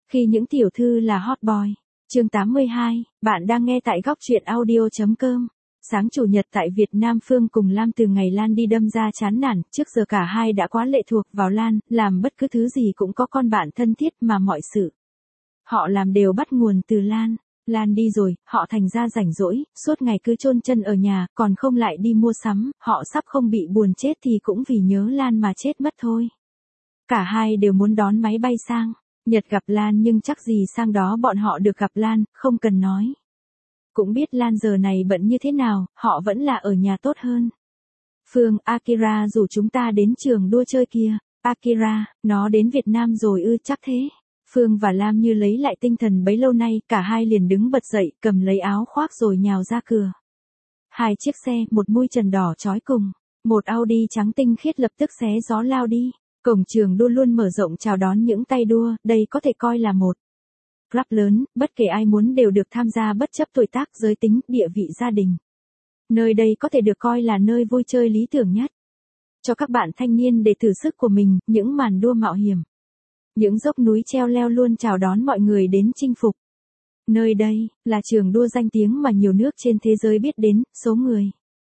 Khi những tiểu thư là hot boy. Chương 82, bạn đang nghe tại góc truyện audio.com. Sáng chủ nhật tại Việt Nam, Phương cùng Lam từ ngày Lan đi đâm ra chán nản, trước giờ cả hai đã quá lệ thuộc vào Lan, làm bất cứ thứ gì cũng có con bạn thân thiết mà mọi sự họ làm đều bắt nguồn từ Lan. Lan đi rồi, họ thành ra rảnh rỗi, suốt ngày cứ chôn chân ở nhà, còn không lại đi mua sắm, họ sắp không bị buồn chết thì cũng vì nhớ Lan mà chết mất thôi. Cả hai đều muốn đón máy bay sang Nhật gặp Lan, nhưng chắc gì sang đó bọn họ được gặp Lan, không cần nói. Cũng biết Lan giờ này bận như thế nào, họ vẫn là ở nhà tốt hơn. Phương, Akira rủ chúng ta đến trường đua chơi kìa. Akira, nó đến Việt Nam rồi ư? Chắc thế. Phương và Lam như lấy lại tinh thần bấy lâu nay, cả hai liền đứng bật dậy, cầm lấy áo khoác rồi nhào ra cửa. Hai chiếc xe, một mui trần đỏ chói cùng, một Audi trắng tinh khiết lập tức xé gió lao đi. Cổng trường đua luôn mở rộng chào đón những tay đua, đây có thể coi là một club lớn, bất kể ai muốn đều được tham gia bất chấp tuổi tác, giới tính, địa vị gia đình. Nơi đây có thể được coi là nơi vui chơi lý tưởng nhất cho các bạn thanh niên để thử sức của mình, những màn đua mạo hiểm, những dốc núi treo leo luôn chào đón mọi người đến chinh phục. Nơi đây là trường đua danh tiếng mà nhiều nước trên thế giới biết đến, số người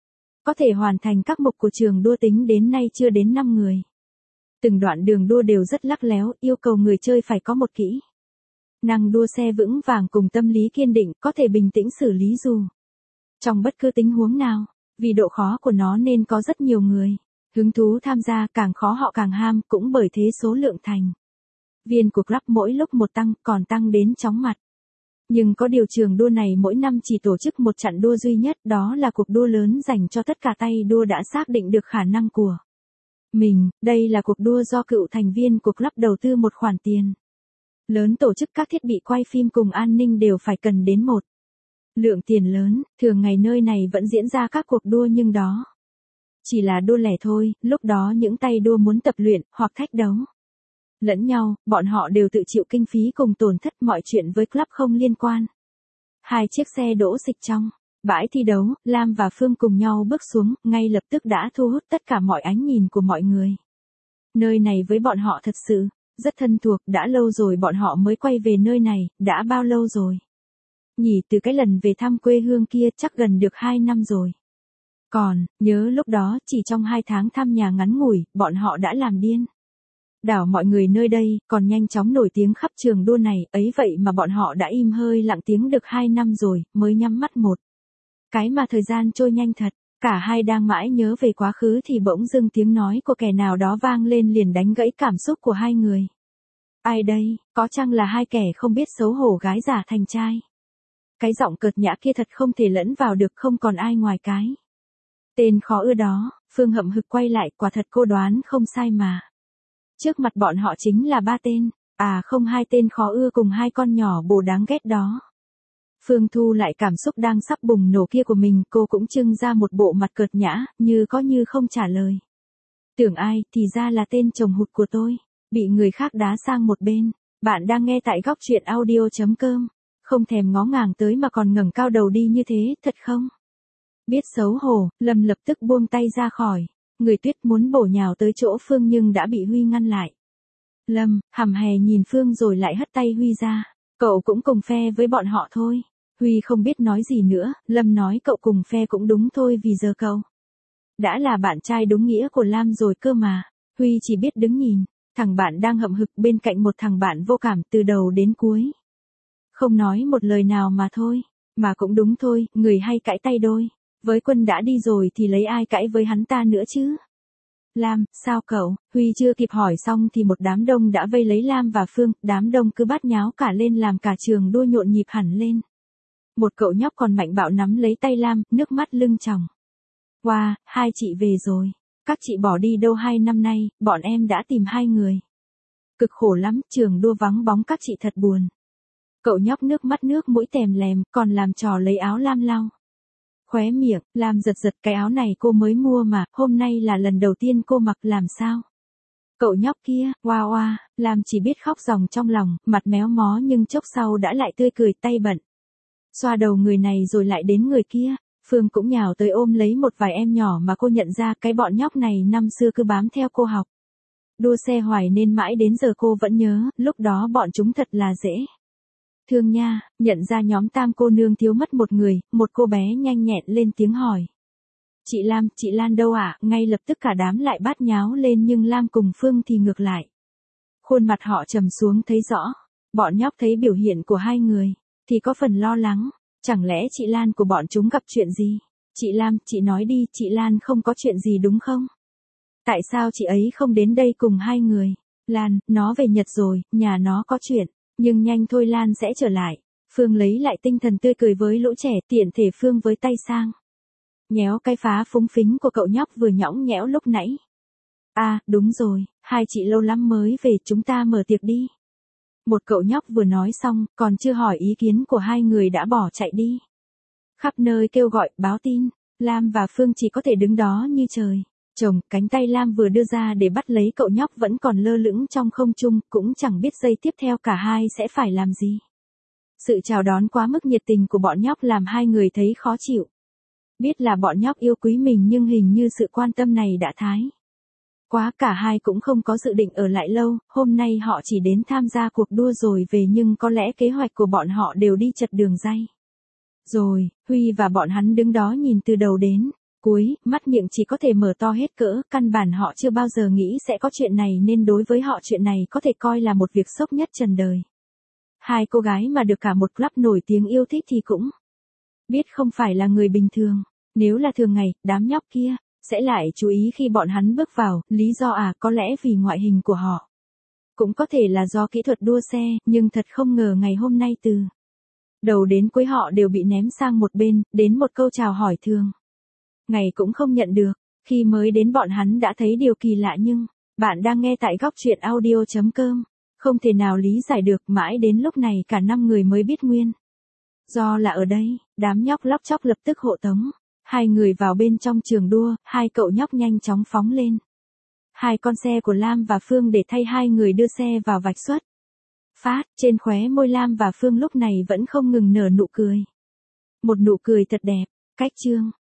có thể hoàn thành các mục của trường đua tính đến nay chưa đến 5 người. Từng đoạn đường đua đều rất lắc léo, yêu cầu người chơi phải có một kỹ năng đua xe vững vàng cùng tâm lý kiên định, có thể bình tĩnh xử lý dù trong bất cứ tình huống nào. Vì độ khó của nó nên có rất nhiều người hứng thú tham gia, càng khó họ càng ham, cũng bởi thế số lượng thành viên của club mỗi lúc một tăng, còn tăng đến chóng mặt. Nhưng có điều trường đua này mỗi năm chỉ tổ chức một trận đua duy nhất, đó là cuộc đua lớn dành cho tất cả tay đua đã xác định được khả năng của mình. Đây là cuộc đua do cựu thành viên của club đầu tư một khoản tiền lớn tổ chức, các thiết bị quay phim cùng an ninh đều phải cần đến một lượng tiền lớn. Thường ngày nơi này vẫn diễn ra các cuộc đua, nhưng đó chỉ là đua lẻ thôi, lúc đó những tay đua muốn tập luyện hoặc thách đấu lẫn nhau, bọn họ đều tự chịu kinh phí cùng tổn thất, mọi chuyện với club không liên quan. Hai chiếc xe đỗ xịch trong bãi thi đấu, Lam và Phương cùng nhau bước xuống, ngay lập tức đã thu hút tất cả mọi ánh nhìn của mọi người. Nơi này với bọn họ thật sự rất thân thuộc, đã lâu rồi bọn họ mới quay về nơi này, đã bao lâu rồi nhỉ? Từ cái lần về thăm quê hương kia chắc gần được 2 năm rồi. Còn nhớ lúc đó chỉ trong 2 tháng thăm nhà ngắn ngủi, bọn họ đã làm điên đảo mọi người nơi đây, còn nhanh chóng nổi tiếng khắp trường đua này, ấy vậy mà bọn họ đã im hơi lặng tiếng được 2 năm rồi, mới nhắm mắt một cái mà thời gian trôi nhanh thật. Cả hai đang mãi nhớ về quá khứ thì bỗng dưng tiếng nói của kẻ nào đó vang lên, liền đánh gãy cảm xúc của hai người. Ai đây? Có chăng là hai kẻ không biết xấu hổ gái giả thành trai? Cái giọng cợt nhã kia thật không thể lẫn vào được, không còn ai ngoài cái tên khó ưa đó. Phương hậm hực quay lại, quả thật cô đoán không sai mà. Trước mặt bọn họ chính là 3 tên, à không, 2 tên khó ưa cùng 2 con nhỏ bồ đáng ghét đó. Phương thu lại cảm xúc đang sắp bùng nổ kia của mình, cô cũng trưng ra một bộ mặt cợt nhã, như có như không trả lời. Tưởng ai, thì ra là tên chồng hụt của tôi, bị người khác đá sang một bên. Bạn đang nghe tại góc truyện audio.com. Không thèm ngó ngàng tới mà còn ngẩng cao đầu đi như thế, thật không biết xấu hổ. Lâm lập tức buông tay ra khỏi người Tuyết, muốn bổ nhào tới chỗ Phương nhưng đã bị Huy ngăn lại. Lâm hằm hè nhìn Phương rồi lại hất tay Huy ra. Cậu cũng cùng phe với bọn họ thôi. Huy không biết nói gì nữa. Lâm nói cậu cùng phe cũng đúng thôi, vì giờ cậu đã là bạn trai đúng nghĩa của Lam rồi cơ mà. Huy chỉ biết đứng nhìn thằng bạn đang hậm hực bên cạnh một thằng bạn vô cảm từ đầu đến cuối, không nói một lời nào mà thôi. Mà cũng đúng thôi, người hay cãi tay đôi với Quân đã đi rồi thì lấy ai cãi với hắn ta nữa chứ. Lam, sao cậu? Huy chưa kịp hỏi xong thì một đám đông đã vây lấy Lam và Phương, đám đông cứ bát nháo cả lên làm cả trường đua nhộn nhịp hẳn lên. Một cậu nhóc còn mạnh bạo nắm lấy tay Lam, nước mắt lưng tròng. Wow, hai chị về rồi. Các chị bỏ đi đâu 2 năm nay, bọn em đã tìm 2 người. Cực khổ lắm, trường đua vắng bóng các chị thật buồn. Cậu nhóc nước mắt nước mũi tèm lèm, còn làm trò lấy áo Lam lau khóe miệng. Lam giật giật, cái áo này cô mới mua mà, hôm nay là lần đầu tiên cô mặc, làm sao? Cậu nhóc kia, oa oa. Lam chỉ biết khóc ròng trong lòng, mặt méo mó nhưng chốc sau đã lại tươi cười, tay bận xoa đầu người này rồi lại đến người kia. Phương cũng nhào tới ôm lấy một vài em nhỏ mà cô nhận ra, cái bọn nhóc này năm xưa cứ bám theo cô học Đua xe hoài nên mãi đến giờ cô vẫn nhớ, lúc đó bọn chúng thật là dễ thương nha. Nhận ra nhóm Tam cô nương thiếu mất một người, một cô bé nhanh nhẹn lên tiếng hỏi. Chị Lam, chị Lan đâu ạ? Ngay lập tức cả đám lại bát nháo lên nhưng Lam cùng Phương thì ngược lại. Khuôn mặt họ trầm xuống thấy rõ. Bọn nhóc thấy biểu hiện của hai người, thì có phần lo lắng. Chẳng lẽ chị Lan của bọn chúng gặp chuyện gì? Chị Lam, chị nói đi, chị Lan không có chuyện gì đúng không? Tại sao chị ấy không đến đây cùng hai người? Lan, nó về Nhật rồi, nhà nó có chuyện. Nhưng nhanh thôi Lan sẽ trở lại. Phương lấy lại tinh thần tươi cười với lũ trẻ, tiện thể Phương với tay sang. Nhéo cái phá phúng phính của cậu nhóc vừa nhõng nhẽo lúc nãy. À, đúng rồi, hai chị lâu lắm mới về, chúng ta mở tiệc đi. Một cậu nhóc vừa nói xong, còn chưa hỏi ý kiến của hai người đã bỏ chạy đi. Khắp nơi kêu gọi, báo tin, Lam và Phương chỉ có thể đứng đó như trời. Chồng, cánh tay Lam vừa đưa ra để bắt lấy cậu nhóc vẫn còn lơ lửng trong không trung, cũng chẳng biết giây tiếp theo cả hai sẽ phải làm gì. Sự chào đón quá mức nhiệt tình của bọn nhóc làm hai người thấy khó chịu. Biết là bọn nhóc yêu quý mình nhưng hình như sự quan tâm này đã thái quá, cả hai cũng không có dự định ở lại lâu, hôm nay họ chỉ đến tham gia cuộc đua rồi về nhưng có lẽ kế hoạch của bọn họ đều đi chật đường ray. Rồi, Huy và bọn hắn đứng đó nhìn từ đầu đến cuối, mắt miệng chỉ có thể mở to hết cỡ, căn bản họ chưa bao giờ nghĩ sẽ có chuyện này nên đối với họ chuyện này có thể coi là một việc sốc nhất trần đời. Hai cô gái mà được cả một club nổi tiếng yêu thích thì cũng biết không phải là người bình thường. Nếu là thường ngày, đám nhóc kia sẽ lại chú ý khi bọn hắn bước vào, lý do có lẽ vì ngoại hình của họ. Cũng có thể là do kỹ thuật đua xe, nhưng thật không ngờ ngày hôm nay từ đầu đến cuối họ đều bị ném sang một bên, đến một câu chào hỏi thường ngày cũng không nhận được. Khi mới đến bọn hắn đã thấy điều kỳ lạ nhưng, bạn đang nghe tại góc truyện audio.com, không thể nào lý giải được, mãi đến lúc này cả 5 người mới biết nguyên do là ở đây, đám nhóc lóc chóc lập tức hộ tống. Hai người vào bên trong trường đua, hai cậu nhóc nhanh chóng phóng lên. Hai con xe của Lam và Phương để thay hai người đưa xe vào vạch xuất phát, trên khóe môi Lam và Phương lúc này vẫn không ngừng nở nụ cười. Một nụ cười thật đẹp, cách chương.